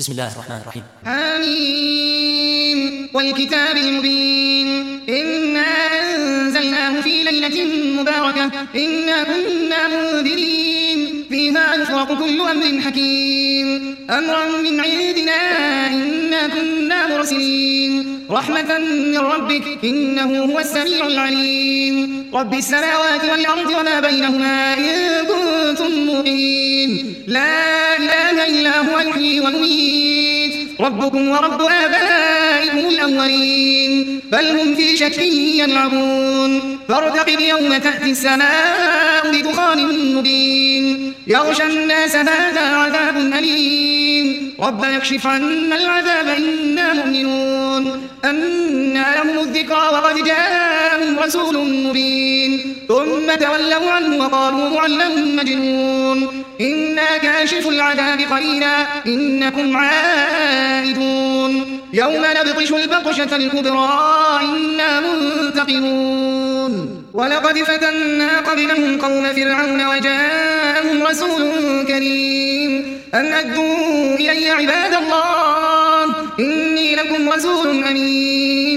بسم الله الرحمن الرحيم. آمين والكتاب المبين إنا أنزلناه في ليلة مباركة إنا كنا منذرين فيها يفرق كل أمر حكيم أمرا من عندنا إنا كنا مرسلين رحمة من ربك إنه هو السميع العليم رب السماوات والأرض وما بينهما إن كنتم موقنين لا إله إلا هو الحي والمميت ربكم ورب آبائكم الأولين بل هم في شك يلعبون فارتقب يوم تأتي السماء بدخان مبين يغشى الناس هذا عذاب أليم ربنا يكشف عنا العذاب إنا مؤمنون أنى لهم الذكرى وقد جاءهم رسول مبين ثم تولوا عنه وقالوا معلم مجنون إنا كاشف العذاب قليلا إنكم عائدون يوم نبطش البطشة الكبرى إنا منتقمون ولقد فتنا قبلهم قوم فرعون وجاءهم رسول كريم أن أدوا إلي عباد الله إني لكم رسول أمين